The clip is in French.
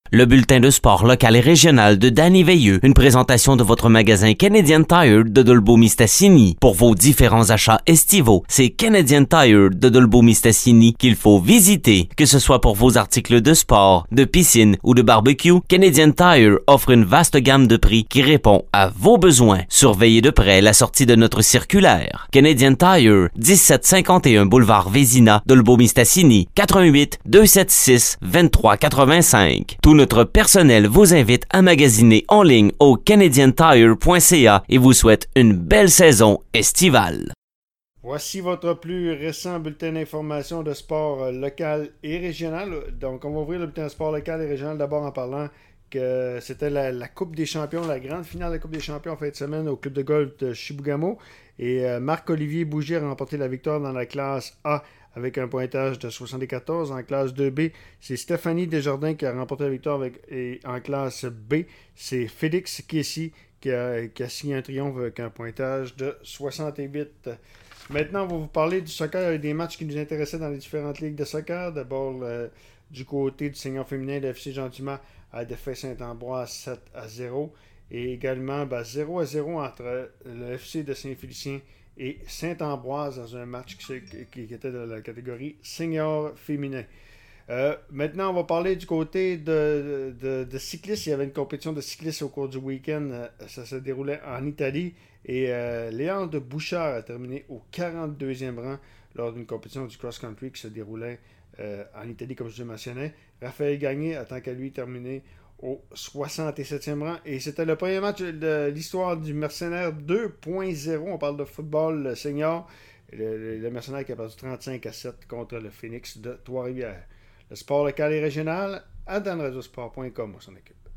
Le bulletin de sport local et régional de Danny Veilleux. Une présentation de votre magasin Canadian Tire de Dolbeau-Mistassini. Pour vos différents achats estivaux, c'est Canadian Tire de Dolbeau-Mistassini qu'il faut visiter. Que ce soit pour vos articles de sport, de piscine ou de barbecue, Canadian Tire offre une vaste gamme de prix qui répond à vos besoins. Surveillez de près la sortie de notre circulaire. Canadian Tire, 1751 boulevard Vézina, Dolbeau-Mistassini, 88 276 2385. Tout notre personnel vous invite à magasiner en ligne au canadiantire.ca et vous souhaite une belle saison estivale. Voici votre plus récent bulletin d'information de sport local et régional. Donc, on va ouvrir le bulletin de sport local et régional d'abord en parlant que c'était la Coupe des champions, la grande finale de la Coupe des champions en fin de semaine au club de golf de Chibougamau. Et Marc-Olivier Bougie a remporté la victoire dans la classe A avec un pointage de 74. En classe 2B, c'est Stéphanie Desjardins qui a remporté la victoire et en classe B, c'est Félix Kessy qui a signé un triomphe avec un pointage de 68. Maintenant, on va vous parler du soccer avec des matchs qui nous intéressaient dans les différentes ligues de soccer. D'abord, du côté du senior féminin, le FC Jean-Dumas a défait Saint-Ambroise 7-0. Et également 0-0 entre le FC de Saint-Félicien et Saint-Ambroise dans un match qui était de la catégorie senior féminin. Maintenant, on va parler du côté de cyclistes. Il y avait une compétition de cyclistes au cours du week-end. Ça se déroulait en Italie. Et Léandre Bouchard a terminé au 42e rang lors d'une compétition du cross-country qui se déroulait en Italie, comme je le mentionnais. Raphaël Gagné a tant qu'à lui terminé au 67e rang. Et c'était le premier match de l'histoire du Mercenaire 2.0. On parle de football senior. Le Mercenaire qui a perdu 35-7 contre le Phoenix de Trois-Rivières. Le sport local et régional à danradiosport.com, on s'en occupe.